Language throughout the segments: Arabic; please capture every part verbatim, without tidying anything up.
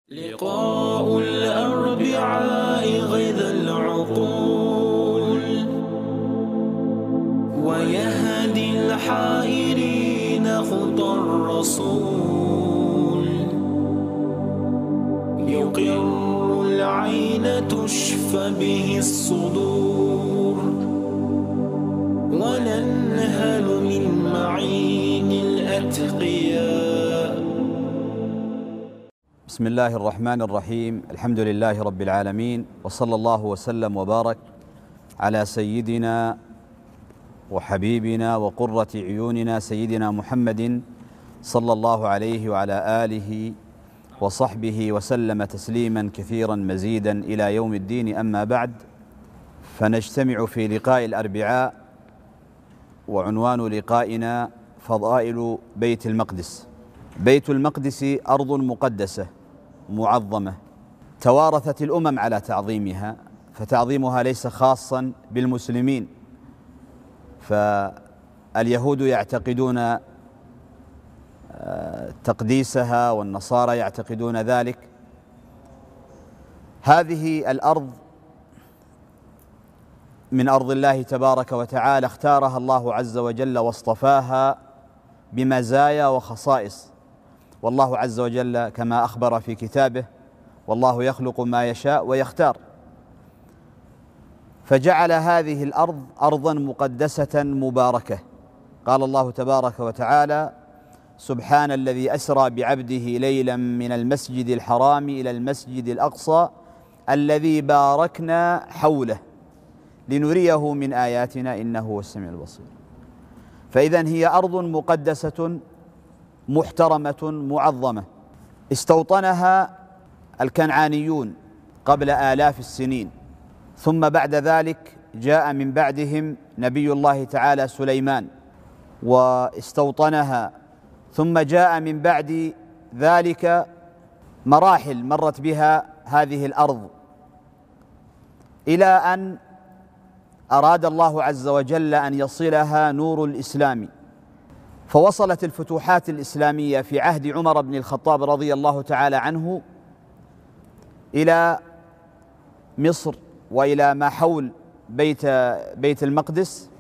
لقاء الأربعاء غيظ العقول ويهدي الحائرين خطى الرسول، يقر العين تشفى به الصدور وننهل من معين الأتقياء. بسم الله الرحمن الرحيم. الحمد لله رب العالمين، وصلى الله وسلم وبارك على سيدنا وحبيبنا وقرة عيوننا سيدنا محمد صلى الله عليه وعلى آله وصحبه وسلم تسليما كثيرا مزيدا إلى يوم الدين. أما بعد، فنجتمع في لقاء الأربعاء، وعنوان لقائنا فضائل بيت المقدس. بيت المقدس أرض مقدسة معظمة توارثت الأمم على تعظيمها، فتعظيمها ليس خاصا بالمسلمين، فاليهود يعتقدون تقديسها والنصارى يعتقدون ذلك. هذه الأرض من أرض الله تبارك وتعالى، اختارها الله عز وجل واصطفاها بمزايا وخصائص، والله عز وجل كما أخبر في كتابه: والله يخلق ما يشاء ويختار. فجعل هذه الأرض أرضا مقدسة مباركة. قال الله تبارك وتعالى: سبحان الذي أسرى بعبده ليلا من المسجد الحرام إلى المسجد الأقصى الذي باركنا حوله لنريه من آياتنا إنه هو السميع البصير. فإذن هي أرض مقدسة محترمة معظمة استوطنها الكنعانيون قبل آلاف السنين، ثم بعد ذلك جاء من بعدهم نبي الله تعالى سليمان واستوطنها، ثم جاء من بعد ذلك مراحل مرت بها هذه الأرض، إلى أن أراد الله عز وجل أن يصلها نور الإسلام، فوصلت الفتوحات الإسلامية في عهد عمر بن الخطاب رضي الله تعالى عنه إلى مصر وإلى ما حول بيت بيت المقدس.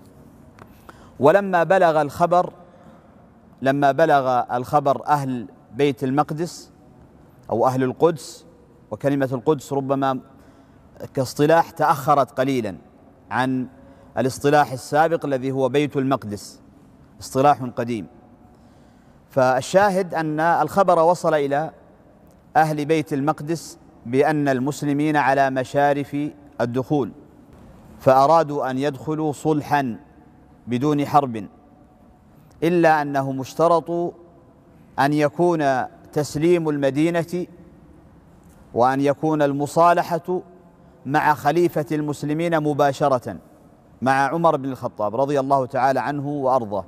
ولما بلغ الخبر لما بلغ الخبر أهل بيت المقدس أو أهل القدس، وكلمة القدس ربما كاصطلاح تأخرت قليلا عن الاصطلاح السابق الذي هو بيت المقدس، اصطلاح قديم. فالشاهد أن الخبر وصل إلى أهل بيت المقدس بأن المسلمين على مشارف الدخول، فأرادوا أن يدخلوا صلحا بدون حرب، إلا أنهم اشترطوا أن يكون تسليم المدينة وأن يكون المصالحة مع خليفة المسلمين مباشرة، مع عمر بن الخطاب رضي الله تعالى عنه وأرضاه.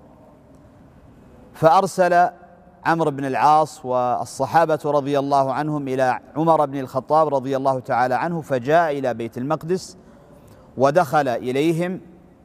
فأرسل عمرو بن العاص والصحابة رضي الله عنهم إلى عمر بن الخطاب رضي الله تعالى عنه، فجاء إلى بيت المقدس ودخل إليهم،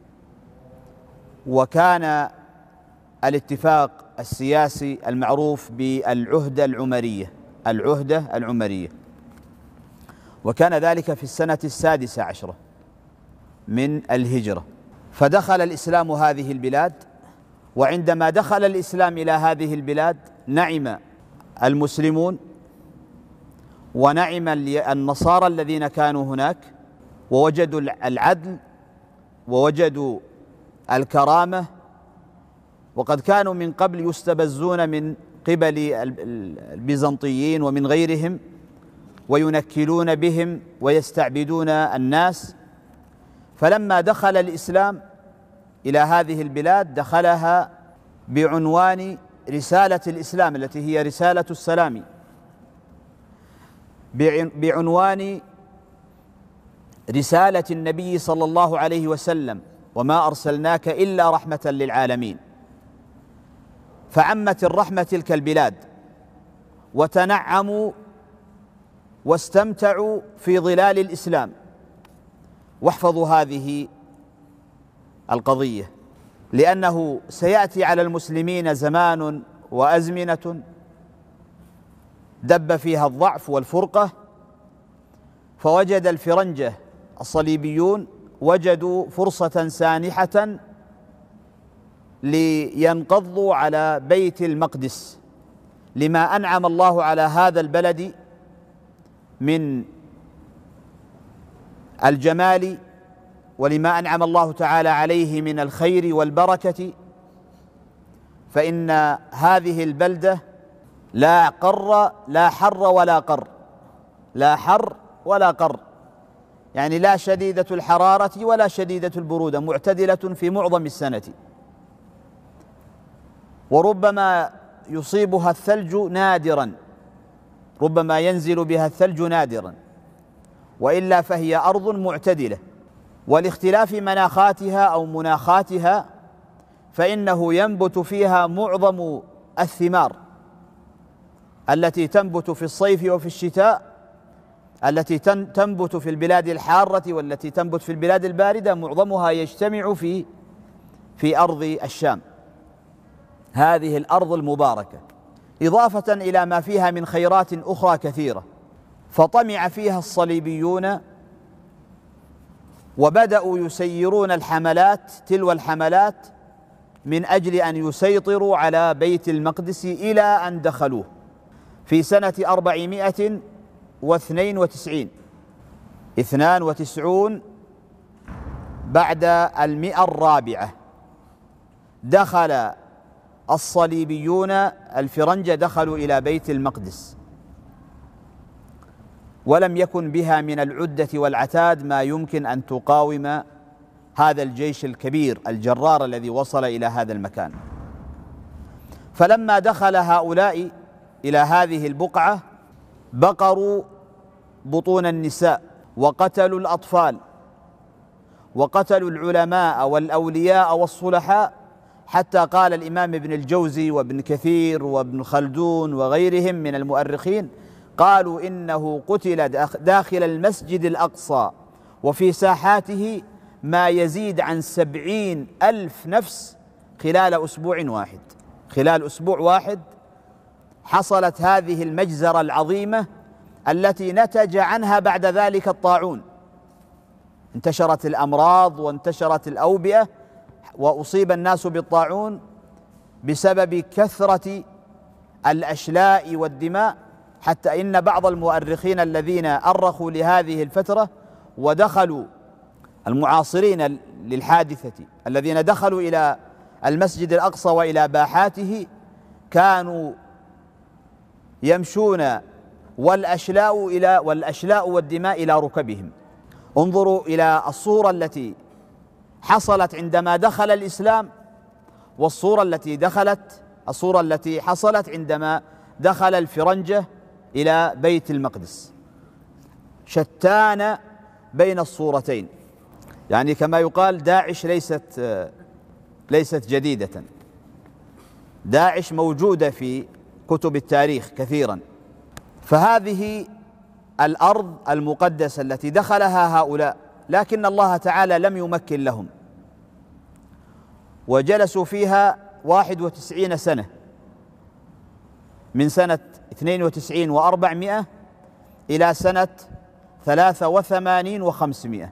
وكان الاتفاق السياسي المعروف بالعهدة العمرية العهدة العمرية وكان ذلك في السنة السادسة عشرة من الهجرة. فدخل الإسلام هذه البلاد، وعندما دخل الإسلام إلى هذه البلاد نعم المسلمون ونعم النصارى الذين كانوا هناك، ووجدوا العدل ووجدوا الكرامة، وقد كانوا من قبل يستبزون من قبل البيزنطيين ومن غيرهم وينكلون بهم ويستعبدون الناس. فلما دخل الإسلام إلى هذه البلاد دخلها بعنوان رسالة الإسلام التي هي رسالة السلام، بعنوان رسالة النبي صلى الله عليه وسلم: وما أرسلناك إلا رحمة للعالمين. فعمت الرحمة تلك البلاد، وتنعموا واستمتعوا في ظلال الإسلام. واحفظوا هذه القضية، لأنه سيأتي على المسلمين زمان وأزمنة دب فيها الضعف والفرقة، فوجد الفرنجة الصليبيون وجدوا فرصة سانحة لينقضوا على بيت المقدس، لما أنعم الله على هذا البلد من الجمال، ولما أنعم الله تعالى عليه من الخير والبركة. فإن هذه البلدة لا قر لا حر ولا قر، لا حر ولا قر، يعني لا شديدة الحرارة ولا شديدة البرودة، معتدلة في معظم السنة، وربما يصيبها الثلج نادرا، ربما ينزل بها الثلج نادرا، وإلا فهي أرض معتدلة. ولاختلاف مناخاتها أو مناخاتها فإنه ينبت فيها معظم الثمار التي تنبت في الصيف وفي الشتاء، التي تنبت في البلاد الحارة والتي تنبت في البلاد الباردة، معظمها يجتمع في في أرض الشام، هذه الأرض المباركة، إضافة إلى ما فيها من خيرات أخرى كثيرة. فطمع فيها الصليبيون وبدأوا يسيرون الحملات تلو الحملات من أجل أن يسيطروا على بيت المقدس، إلى أن دخلوه في سنة أربعمائة واثنين وتسعين اثنان وتسعون بعد المئة الرابعة، دخل الصليبيون الفرنجة دخلوا إلى بيت المقدس، ولم يكن بها من العدة والعتاد ما يمكن أن تقاوم هذا الجيش الكبير الجرار الذي وصل إلى هذا المكان. فلما دخل هؤلاء إلى هذه البقعة بقروا بطون النساء، وقتلوا الأطفال، وقتلوا العلماء والأولياء والصلحاء، حتى قال الإمام ابن الجوزي وابن كثير وابن خلدون وغيرهم من المؤرخين، قالوا إنه قتل داخل المسجد الأقصى وفي ساحاته ما يزيد عن سبعين ألف نفس خلال أسبوع واحد. خلال أسبوع واحد حصلت هذه المجزرة العظيمة التي نتج عنها بعد ذلك الطاعون، انتشرت الأمراض وانتشرت الأوبئة، وأصيب الناس بالطاعون بسبب كثرة الأشلاء والدماء، حتى إن بعض المؤرخين الذين أرخوا لهذه الفترة ودخلوا المعاصرين للحادثة الذين دخلوا إلى المسجد الأقصى وإلى باحاته كانوا يمشون والأشلاء إلى والأشلاء والدماء إلى ركبهم. انظروا إلى الصورة التي حصلت عندما دخل الإسلام، والصورة التي دخلت الصورة التي حصلت عندما دخل الفرنجة إلى بيت المقدس، شتان بين الصورتين. يعني كما يقال داعش ليست ليست جديدة، داعش موجودة في كتب التاريخ كثيرا. فهذه الأرض المقدسة التي دخلها هؤلاء، لكن الله تعالى لم يمكن لهم، وجلسوا فيها واحد وتسعين سنة، من سنة اثنين وتسعين وأربعمائة إلى سنة ثلاثة وثمانين وخمسمائة،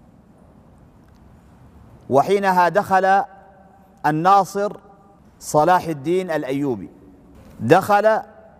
وحينها دخل الناصر صلاح الدين الأيوبي، دخل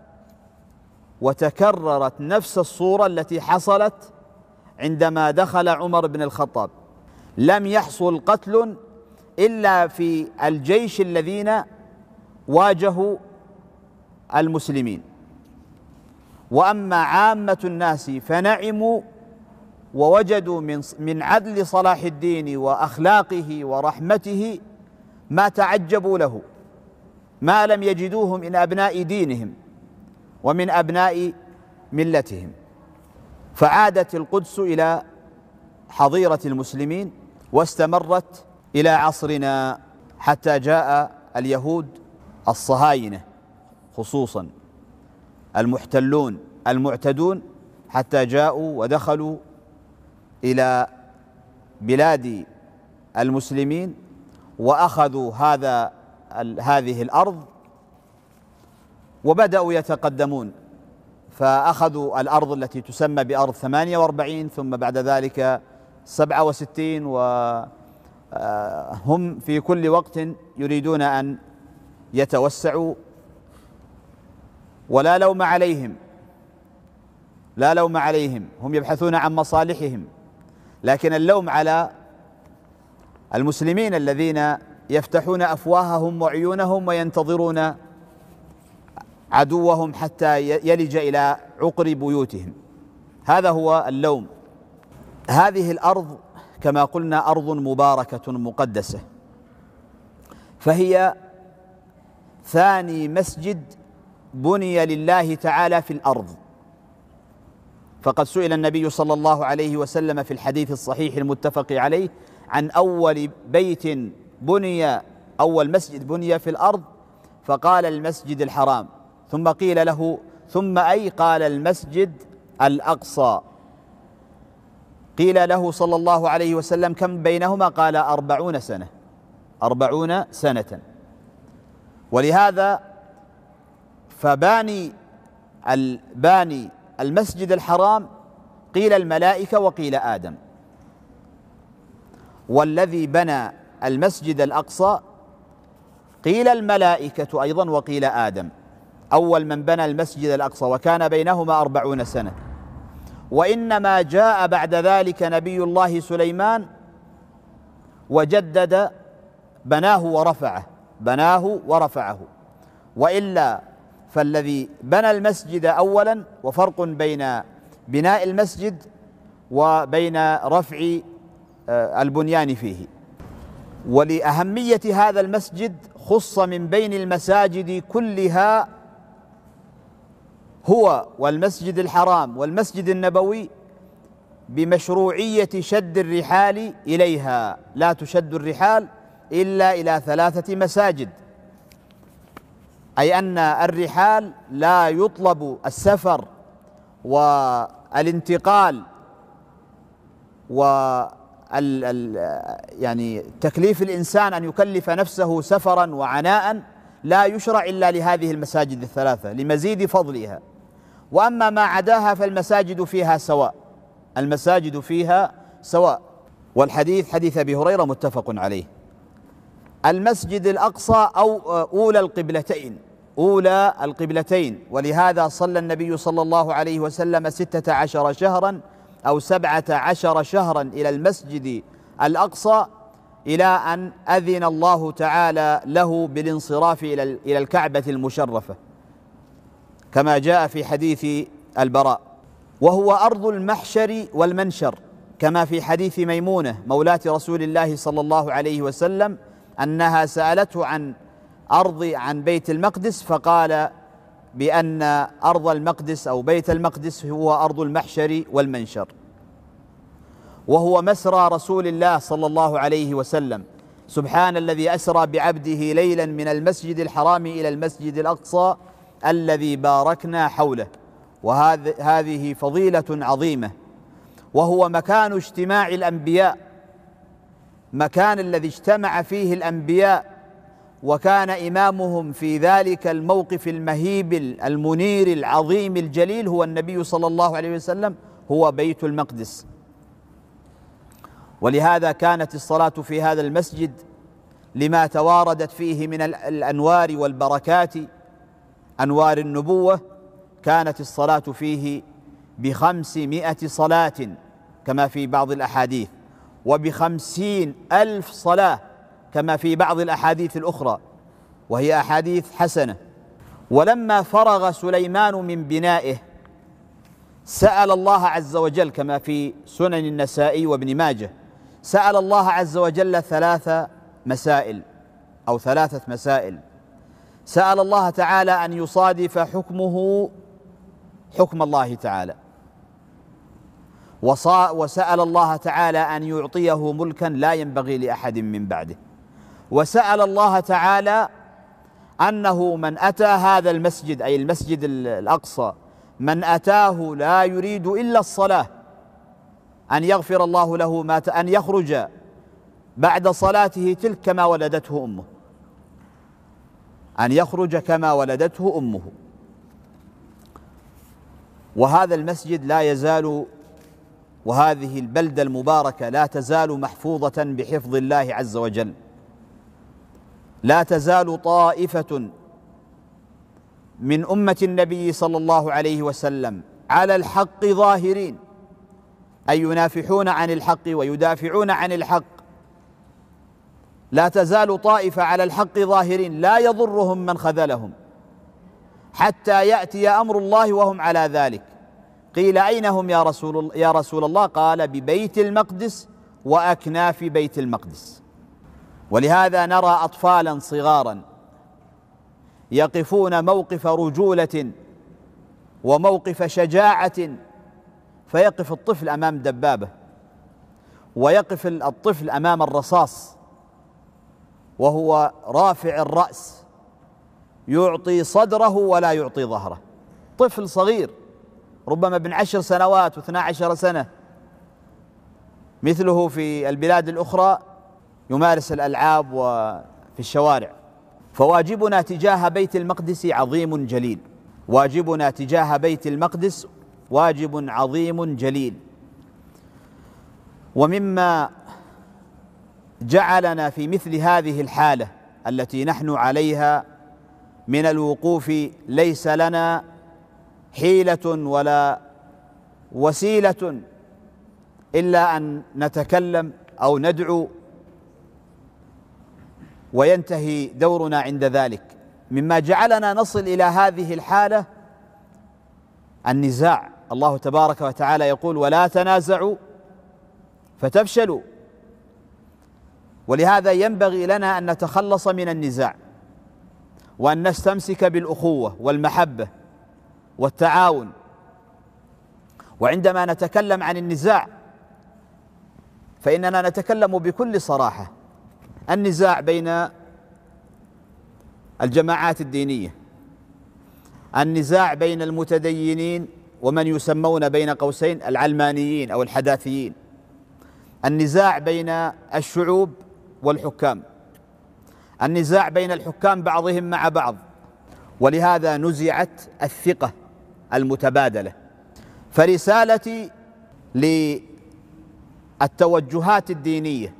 وتكررت نفس الصورة التي حصلت عندما دخل عمر بن الخطاب. لم يحصل قتل إلا في الجيش الذين واجهوا المسلمين، وأما عامة الناس فنعموا ووجدوا من من عدل صلاح الدين وأخلاقه ورحمته ما تعجبوا له، ما لم يجدوه من أبناء دينهم ومن أبناء ملتهم. فعادت القدس إلى حظيرة المسلمين واستمرت إلى عصرنا، حتى جاء اليهود الصهاينة خصوصا المحتلون المعتدون، حتى جاءوا ودخلوا إلى بلاد المسلمين وأخذوا هذا هذه الأرض، وبدأوا يتقدمون فأخذوا الأرض التي تسمى بأرض ثمانية وأربعين، ثم بعد ذلك سبعة وستين، وهم في كل وقت يريدون أن يتوسعوا، ولا لوم عليهم، لا لوم عليهم، هم يبحثون عن مصالحهم، لكن اللوم على المسلمين الذين يفتحون أفواههم وعيونهم وينتظرون عدوهم حتى يلج إلى عقر بيوتهم. هذا هو اللوم. هذه الأرض كما قلنا أرض مباركة مقدسة، فهي ثاني مسجد بني لله تعالى في الأرض. فقد سئل النبي صلى الله عليه وسلم في الحديث الصحيح المتفق عليه عن أول بيت بني، أول مسجد بني في الأرض، فقال المسجد الحرام، ثم قيل له ثم أي؟ قال المسجد الأقصى. قيل له صلى الله عليه وسلم كم بينهما؟ قال أربعون سنة، أربعون سنة. ولهذا فباني الباني المسجد الحرام قيل الملائكة وقيل آدم، والذي بنى المسجد الأقصى قيل الملائكة أيضا وقيل آدم، أول من بنى المسجد الأقصى، وكان بينهما أربعون سنة. وإنما جاء بعد ذلك نبي الله سليمان وجدد، بناه ورفعه، بناه ورفعه، وإلا فالذي بنى المسجد أولا، وفرق بين بناء المسجد وبين رفع البنيان فيه. ولأهمية هذا المسجد خص من بين المساجد كلها هو والمسجد الحرام والمسجد النبوي بمشروعية شد الرحال إليها. لا تشد الرحال إلا إلى ثلاثة مساجد، أي أن الرحال لا يطلب السفر والانتقال و ال ال يعني تكليف الإنسان أن يكلف نفسه سفرا وعناء، لا يشرع إلا لهذه المساجد الثلاثة لمزيد فضلها. وأما ما عداها فالمساجد فيها سواء، المساجد فيها سواء. والحديث حديث أبي هريرة متفق عليه. المسجد الأقصى أو أولى القبلتين، أولى القبلتين، ولهذا صلى النبي صلى الله عليه وسلم ستة عشر شهرا أو سبعة عشر شهرا إلى المسجد الأقصى، إلى أن أذن الله تعالى له بالانصراف إلى الكعبة المشرفة كما جاء في حديث البراء. وهو أرض المحشر والمنشر، كما في حديث ميمونة مولاة رسول الله صلى الله عليه وسلم أنها سألته عن أرض عن بيت المقدس، فقال بأن أرض المقدس أو بيت المقدس هو أرض المحشر والمنشر. وهو مسرى رسول الله صلى الله عليه وسلم. سبحان الذي أسرى بعبده ليلا من المسجد الحرام إلى المسجد الأقصى الذي باركنا حوله. وهذه فضيلة عظيمة. وهو مكان اجتماع الأنبياء، مكان الذي اجتمع فيه الأنبياء، وكان إمامهم في ذلك الموقف المهيب المنير العظيم الجليل هو النبي صلى الله عليه وسلم، هو بيت المقدس. ولهذا كانت الصلاة في هذا المسجد لما تواردت فيه من الأنوار والبركات، أنوار النبوة، كانت الصلاة فيه بخمسمائة صلاة كما في بعض الأحاديث، وبخمسين ألف صلاة كما في بعض الأحاديث الأخرى، وهي أحاديث حسنة. ولما فرغ سليمان من بنائه سأل الله عز وجل كما في سنن النسائي وابن ماجه، سأل الله عز وجل ثلاث مسائل أو ثلاثة مسائل. سأل الله تعالى أن يصادف حكمه حكم الله تعالى، وسأل الله تعالى أن يعطيه ملكا لا ينبغي لأحد من بعده، وسأل الله تعالى أنه من أتى هذا المسجد أي المسجد الأقصى، من أتاه لا يريد إلا الصلاة، أن يغفر الله له ما أن يخرج بعد صلاته تلك كما ولدته أمه، أن يخرج كما ولدته أمه. وهذا المسجد لا يزال، وهذه البلدة المباركة لا تزال محفوظة بحفظ الله عز وجل. لا تزال طائفة من أمة النبي صلى الله عليه وسلم على الحق ظاهرين، أي ينافحون عن الحق ويدافعون عن الحق. لا تزال طائفة على الحق ظاهرين لا يضرهم من خذلهم حتى يأتي أمر الله وهم على ذلك. قيل أين هم يا رسول, يا رسول الله؟ قال ببيت المقدس وأكناف بيت المقدس. ولهذا نرى أطفالا صغارا يقفون موقف رجولة وموقف شجاعة، فيقف الطفل أمام دبابة، ويقف الطفل أمام الرصاص وهو رافع الرأس، يعطي صدره ولا يعطي ظهره. طفل صغير ربما ابن عشر سنوات واثنى عشر سنة، مثله في البلاد الأخرى يمارس الألعاب وفي الشوارع. فواجبنا تجاه بيت المقدس عظيم جليل، واجبنا تجاه بيت المقدس واجب عظيم جليل. ومما جعلنا في مثل هذه الحالة التي نحن عليها من الوقوف، ليس لنا حيلة ولا وسيلة إلا أن نتكلم أو ندعو وينتهي دورنا عند ذلك. مما جعلنا نصل إلى هذه الحالة النزاع. الله تبارك وتعالى يقول: ولا تنازعوا فتفشلوا. ولهذا ينبغي لنا أن نتخلص من النزاع، وأن نستمسك بالأخوة والمحبة والتعاون. وعندما نتكلم عن النزاع فإننا نتكلم بكل صراحة. النزاع بين الجماعات الدينية، النزاع بين المتدينين ومن يسمون بين قوسين العلمانيين أو الحداثيين، النزاع بين الشعوب والحكام، النزاع بين الحكام بعضهم مع بعض. ولهذا نزعت الثقة المتبادلة. فرسالتي للتوجهات الدينية،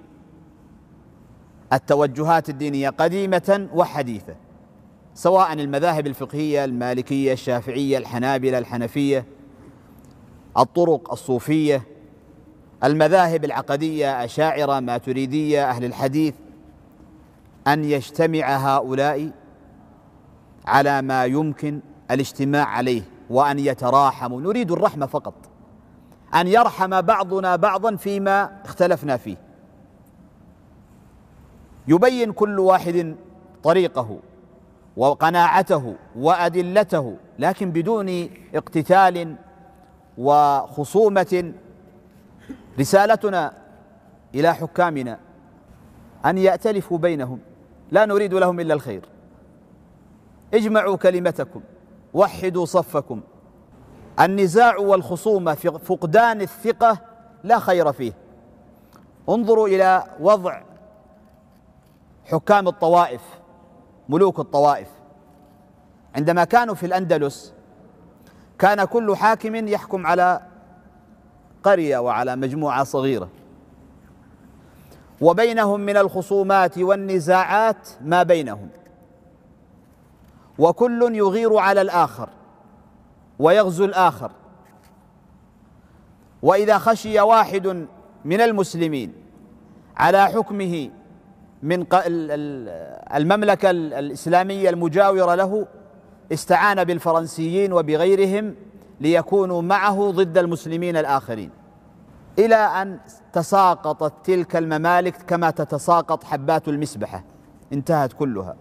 التوجهات الدينية قديمة وحديثة، سواء المذاهب الفقهية المالكية الشافعية الحنابلة الحنفية، الطرق الصوفية، المذاهب العقدية أشاعرة ماتريدية أهل الحديث، أن يجتمع هؤلاء على ما يمكن الاجتماع عليه، وأن يتراحموا. نريد الرحمة فقط، أن يرحم بعضنا بعضا فيما اختلفنا فيه، يبين كل واحد طريقه وقناعته وأدلته، لكن بدون اقتتال وخصومة. رسالتنا إلى حكامنا أن يأتلفوا بينهم، لا نريد لهم إلا الخير. اجمعوا كلمتكم، وحدوا صفكم. النزاع والخصومة في فقدان الثقة لا خير فيه. انظروا إلى وضع حكام الطوائف، ملوك الطوائف. عندما كانوا في الأندلس كان كل حاكم يحكم على قرية وعلى مجموعة صغيرة، وبينهم من الخصومات والنزاعات ما بينهم، وكل يغير على الآخر ويغزو الآخر. وإذا خشي واحد من المسلمين على حكمه من المملكة الإسلامية المجاورة له استعان بالفرنسيين وبغيرهم ليكونوا معه ضد المسلمين الآخرين، إلى أن تساقطت تلك الممالك كما تتساقط حبات المسبحة، انتهت كلها،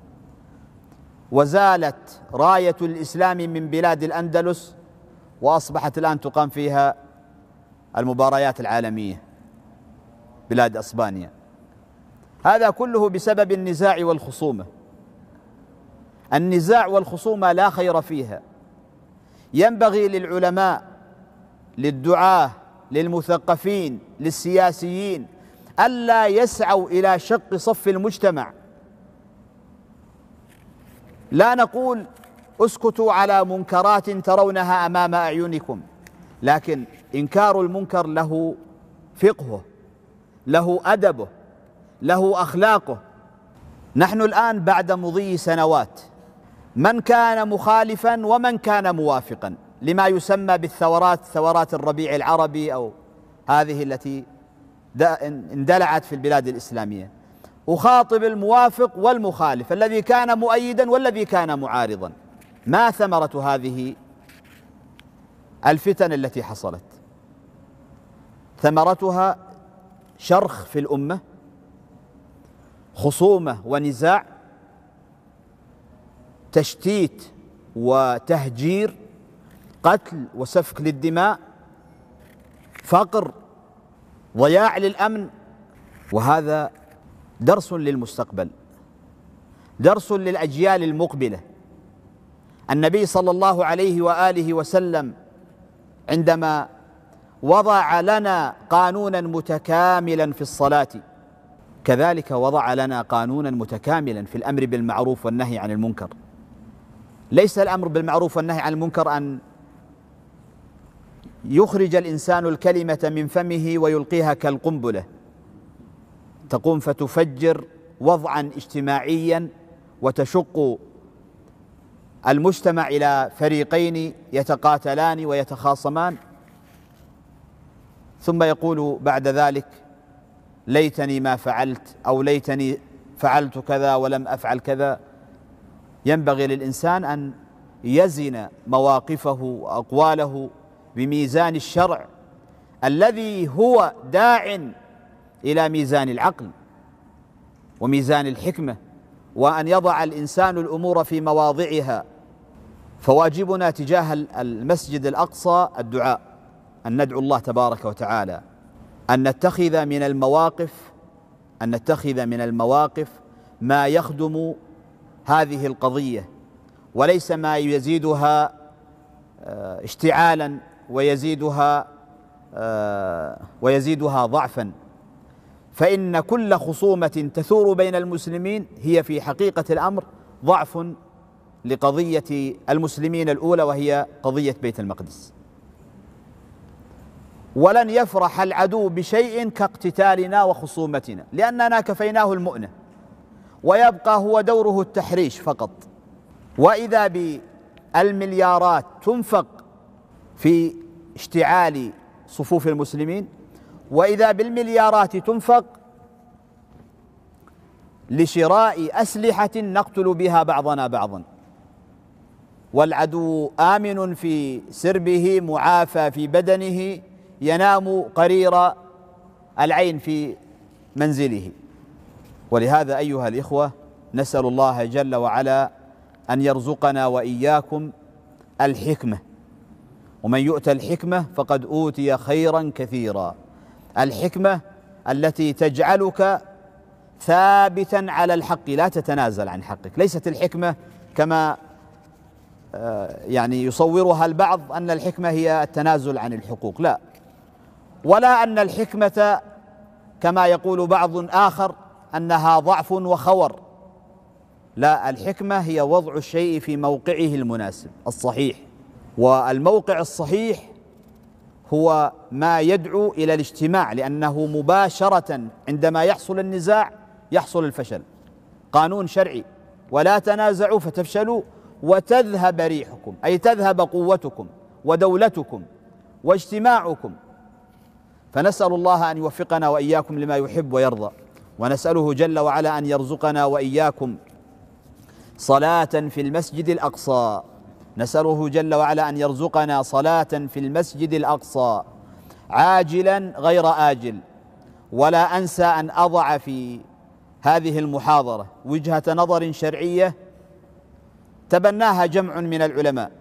وزالت راية الإسلام من بلاد الأندلس، وأصبحت الآن تقام فيها المباريات العالمية، بلاد أسبانيا. هذا كله بسبب النزاع والخصومة. النزاع والخصومة لا خير فيها. ينبغي للعلماء، للدعاة، للمثقفين، للسياسيين ألا يسعوا إلى شق صف المجتمع. لا نقول اسكتوا على منكرات ترونها أمام أعينكم، لكن إنكار المنكر له فقهه، له أدبه، له أخلاقه. نحن الآن بعد مضي سنوات، من كان مخالفا ومن كان موافقا لما يسمى بالثورات، ثورات الربيع العربي أو هذه التي اندلعت في البلاد الإسلامية، أخاطب الموافق والمخالف، الذي كان مؤيدا والذي كان معارضا. ما ثمرة هذه الفتن التي حصلت؟ ثمرتها شرخ في الأمة، خصومة ونزاع، تشتيت وتهجير، قتل وسفك للدماء، فقر، ضياع للأمن. وهذا درس للمستقبل، درس للأجيال المقبلة. النبي صلى الله عليه وآله وسلم عندما وضع لنا قانونا متكاملا في الصلاة، كذلك وضع لنا قانونا متكاملا في الأمر بالمعروف والنهي عن المنكر. ليس الأمر بالمعروف والنهي عن المنكر أن يخرج الإنسان الكلمة من فمه ويلقيها كالقنبلة، تقوم فتفجر وضعا اجتماعيا وتشق المجتمع إلى فريقين يتقاتلان ويتخاصمان، ثم يقول بعد ذلك ليتني ما فعلت، أو ليتني فعلت كذا ولم أفعل كذا. ينبغي للإنسان أن يزن مواقفه وأقواله بميزان الشرع الذي هو داع إلى ميزان العقل وميزان الحكمة، وأن يضع الإنسان الأمور في مواضعها. فواجبنا تجاه المسجد الأقصى الدعاء، أن ندعو الله تبارك وتعالى أن نتخذ من المواقف أن نتخذ من المواقف ما يخدم هذه القضية، وليس ما يزيدها اشتعالا ويزيدها ويزيدها ضعفا. فإن كل خصومة تثور بين المسلمين هي في حقيقة الأمر ضعف لقضية المسلمين الأولى، وهي قضية بيت المقدس. ولن يفرح العدو بشيء كاقتتالنا وخصومتنا، لأننا كفيناه المؤنة، ويبقى هو دوره التحريش فقط. وإذا بالمليارات تنفق في اشتعال صفوف المسلمين، وإذا بالمليارات تنفق لشراء أسلحة نقتل بها بعضنا بعضا، والعدو آمن في سربه معافى في بدنه، ينام قرير العين في منزله. ولهذا أيها الإخوة، نسأل الله جل وعلا أن يرزقنا وإياكم الحكمة، ومن يؤت الحكمة فقد أوتي خيرا كثيرا. الحكمة التي تجعلك ثابتا على الحق، لا تتنازل عن حقك. ليست الحكمة كما يعني يصورها البعض أن الحكمة هي التنازل عن الحقوق، لا، ولا أن الحكمة كما يقول بعض آخر أنها ضعف وخور، لا، الحكمة هي وضع الشيء في موقعه المناسب الصحيح. والموقع الصحيح هو ما يدعو إلى الاجتماع، لأنه مباشرة عندما يحصل النزاع يحصل الفشل. قانون شرعي: ولا تنازعوا فتفشلوا وتذهب ريحكم، أي تذهب قوتكم ودولتكم واجتماعكم. فنسأل الله أن يوفقنا وإياكم لما يحب ويرضى، ونسأله جل وعلا أن يرزقنا وإياكم صلاة في المسجد الأقصى. نسأله جل وعلا أن يرزقنا صلاة في المسجد الأقصى عاجلا غير آجل. ولا أنسى أن أضع في هذه المحاضرة وجهة نظر شرعية تبناها جمع من العلماء،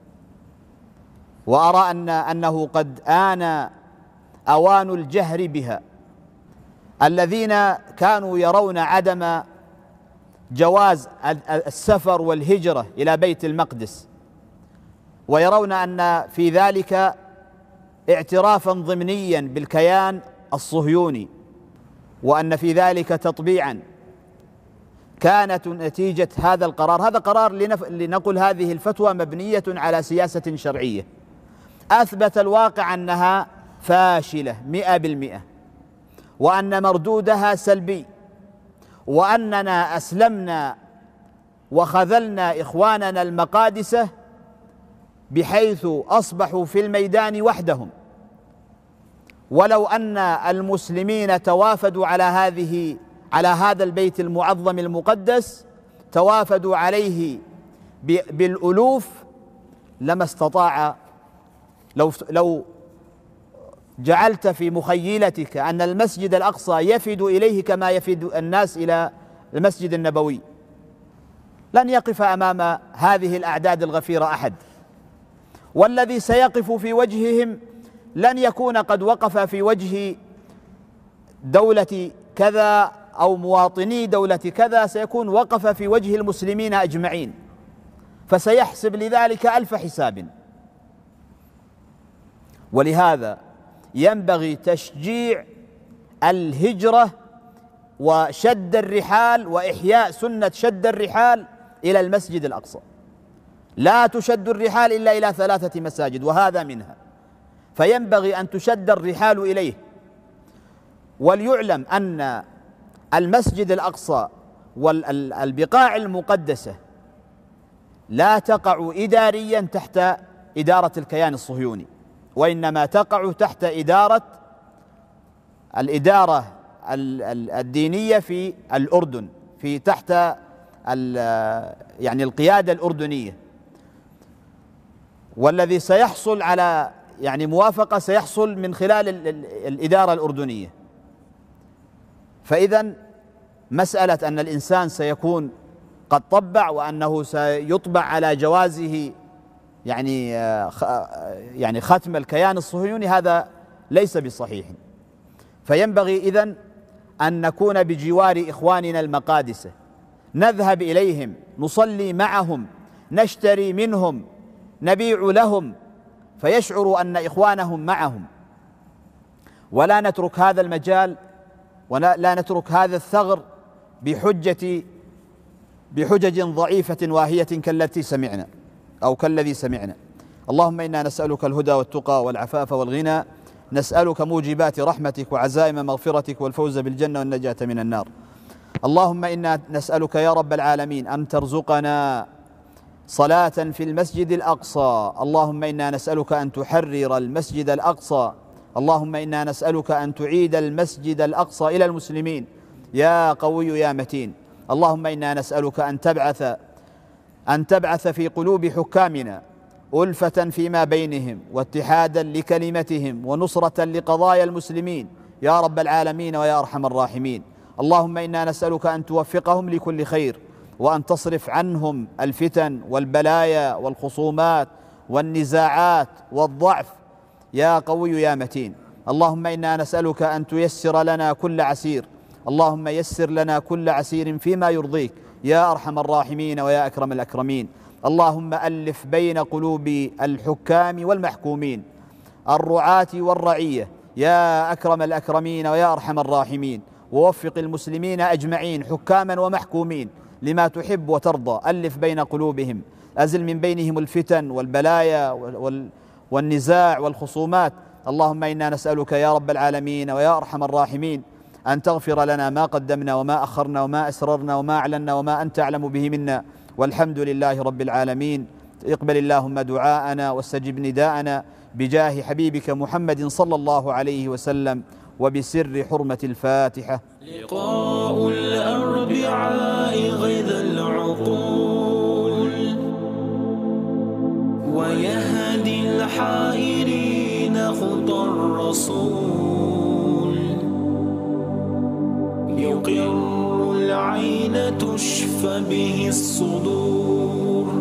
وأرى أن أنه قد آن أوان الجهر بها. الذين كانوا يرون عدم جواز السفر والهجرة إلى بيت المقدس، ويرون أن في ذلك اعترافا ضمنيا بالكيان الصهيوني، وأن في ذلك تطبيعا، كانت نتيجة هذا القرار. هذا قرار لنف... لنقل هذه الفتوى مبنية على سياسة شرعية، أثبت الواقع أنها فاشلة مئة بالمئة، وأن مردودها سلبي، وأننا أسلمنا وخذلنا إخواننا المقادسة بحيث أصبحوا في الميدان وحدهم. ولو أن المسلمين توافدوا على هذه على هذا البيت المعظم المقدس، توافدوا عليه بالألوف، لما استطاع، لو لو جعلت في مخيلتك أن المسجد الأقصى يفد إليه كما يفد الناس إلى المسجد النبوي، لن يقف أمام هذه الأعداد الغفيرة أحد، والذي سيقف في وجههم لن يكون قد وقف في وجه دولة كذا أو مواطني دولة كذا، سيكون وقف في وجه المسلمين أجمعين، فسيحسب لذلك ألف حساب. ولهذا ينبغي تشجيع الهجرة وشد الرحال وإحياء سنة شد الرحال إلى المسجد الأقصى. لا تشد الرحال إلا إلى ثلاثة مساجد وهذا منها، فينبغي أن تشد الرحال إليه. وليعلم أن المسجد الأقصى والبقاع المقدسة لا تقع إداريا تحت إدارة الكيان الصهيوني، وإنما تقع تحت إدارة الإدارة الدينية في الأردن، في تحت يعني القيادة الأردنية. والذي سيحصل على يعني موافقة سيحصل من خلال الإدارة الأردنية. فإذا مسألة أن الإنسان سيكون قد طبع وأنه سيطبع على جوازه يعني يعني ختم الكيان الصهيوني، هذا ليس بصحيح. فينبغي إذن أن نكون بجوار إخواننا المقادسة، نذهب إليهم، نصلي معهم، نشتري منهم، نبيع لهم، فيشعروا أن إخوانهم معهم، ولا نترك هذا المجال ولا نترك هذا الثغر بحجة بحجج ضعيفة واهية كالتي سمعنا أو كالذي سمعنا. اللهم إنا نسألك الهدى والتقى والعفاف والغنى، نسألك موجبات رحمتك وعزائم مغفرتك والفوز بالجنة والنجاة من النار. اللهم إنا نسألك يا رب العالمين أن ترزقنا صلاة في المسجد الأقصى. اللهم إنا نسألك أن تحرر المسجد الأقصى. اللهم إنا نسألك أن تعيد المسجد الأقصى إلى المسلمين يا قوي يا متين. اللهم إنا نسألك أن تبعث أن تبعث في قلوب حكامنا ألفة فيما بينهم واتحادا لكلمتهم ونصرة لقضايا المسلمين يا رب العالمين ويا أرحم الراحمين. اللهم إنا نسألك أن توفقهم لكل خير، وأن تصرف عنهم الفتن والبلايا والخصومات والنزاعات والضعف يا قوي يا متين. اللهم إنا نسألك أن تيسر لنا كل عسير. اللهم يسر لنا كل عسير فيما يرضيك يا أرحم الراحمين ويا أكرم الأكرمين. اللهم ألف بين قلوب الحكام والمحكومين، الرعاة والرعية يا أكرم الأكرمين ويا أرحم الراحمين، ووفق المسلمين أجمعين حكاما ومحكومين لما تحب وترضى. ألف بين قلوبهم، أزل من بينهم الفتن والبلايا والنزاع والخصومات. اللهم إنا نسألك يا رب العالمين ويا أرحم الراحمين أن تغفر لنا ما قدمنا وما أخرنا وما أسررنا وما أعلنا وما أنت أعلم به منا، والحمد لله رب العالمين. اقبل اللهم دعاءنا واستجب نداءنا بجاه حبيبك محمد صلى الله عليه وسلم وبسر حرمة الفاتحة. لقاء الأربعاء غيظ العقول ويهدي الحائرين خطى الرسول، يقر العين تشفى به الصدور.